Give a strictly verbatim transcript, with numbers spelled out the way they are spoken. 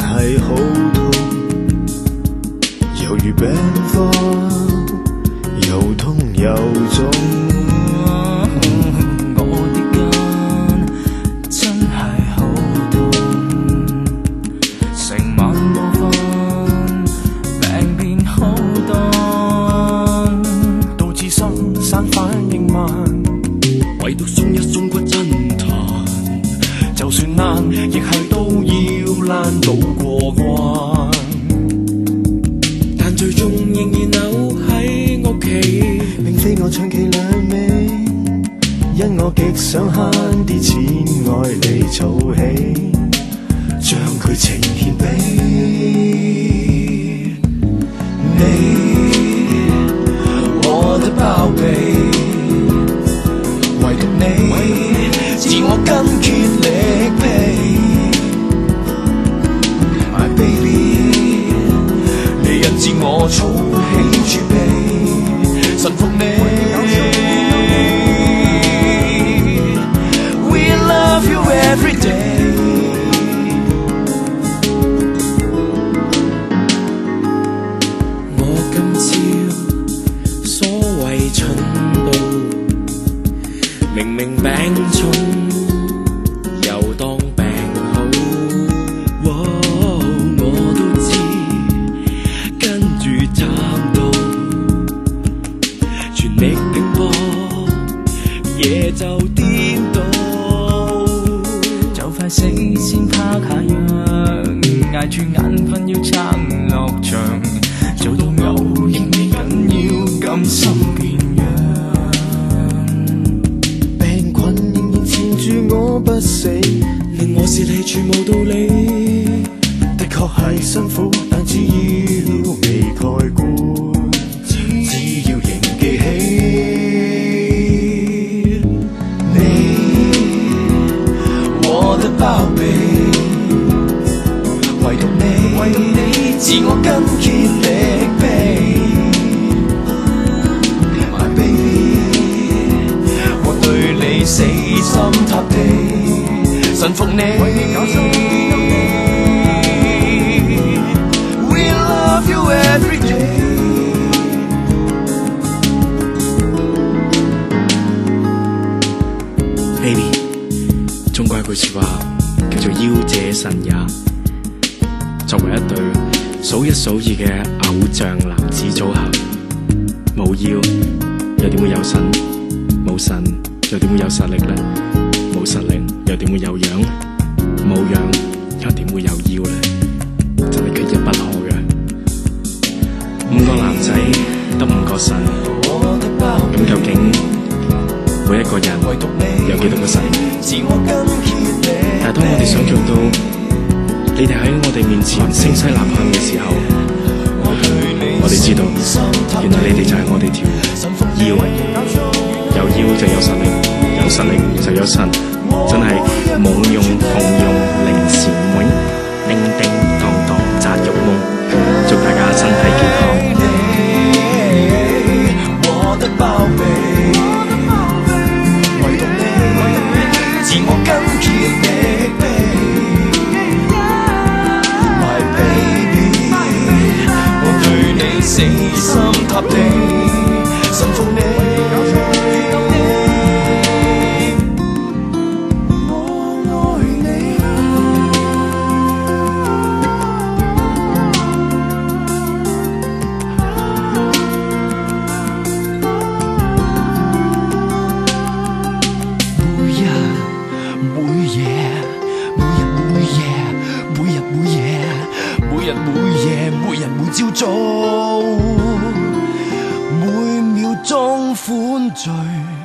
系好痛，犹如病科，又痛又重。 我的肝真系好痛，成晚過瞓，病變好多，導致心散反應慢，唯獨鬆一鬆骨真彈，就算難，亦係都要爛到過關，但最終仍然留喺屋企。 並非我長期兩味，因我極想慳啲錢愛嚟儲起，將佢呈獻俾你，我的寶貝，唯獨你，自我筋竭力疲。My baby， 你引致我儲起儲備，臣服你。We love you every day。 我今朝所謂蠢到，明明病重，又當病好。哦、我都知，跟住慘到，全力拼搏，嘢就顛倒，就快死先拍下藥，捱住眼瞓要撐落場，做到嘔仍未緊要，甘心變樣。 病菌仍然纏住我不死， 令我泄氣全無道理。 的確係辛苦，但只要未蓋棺，只要仍記起你，我的寶貝，唯獨你，唯獨你，自我筋竭力疲。My baby， 我對你死心塌地，臣服你。We love you every day。 Baby， 中國一句說話叫做腰者神也。作為一對數一數二嘅偶像男子組合，冇腰又點會有神？冇神又點會有實力呢？冇實力又點會有樣？冇樣又點會有腰呢？真係缺一不可嘅。五個男仔得五個神，咁究竟每一個人有幾多個神？但係當我哋想像到你哋喺我哋面前聲嘶力竭嘅時候，我哋知道原來你哋就係我哋條腰，有腰就有實力，有實力就有神，真係夢用紅用零時妹，叮叮當當扎肉夢，祝大家身體健康。 我的寶貝，唯獨你，自我筋竭力疲。My baby， 我對你死心塌地，臣服你。每朝早，每秒鐘歡聚。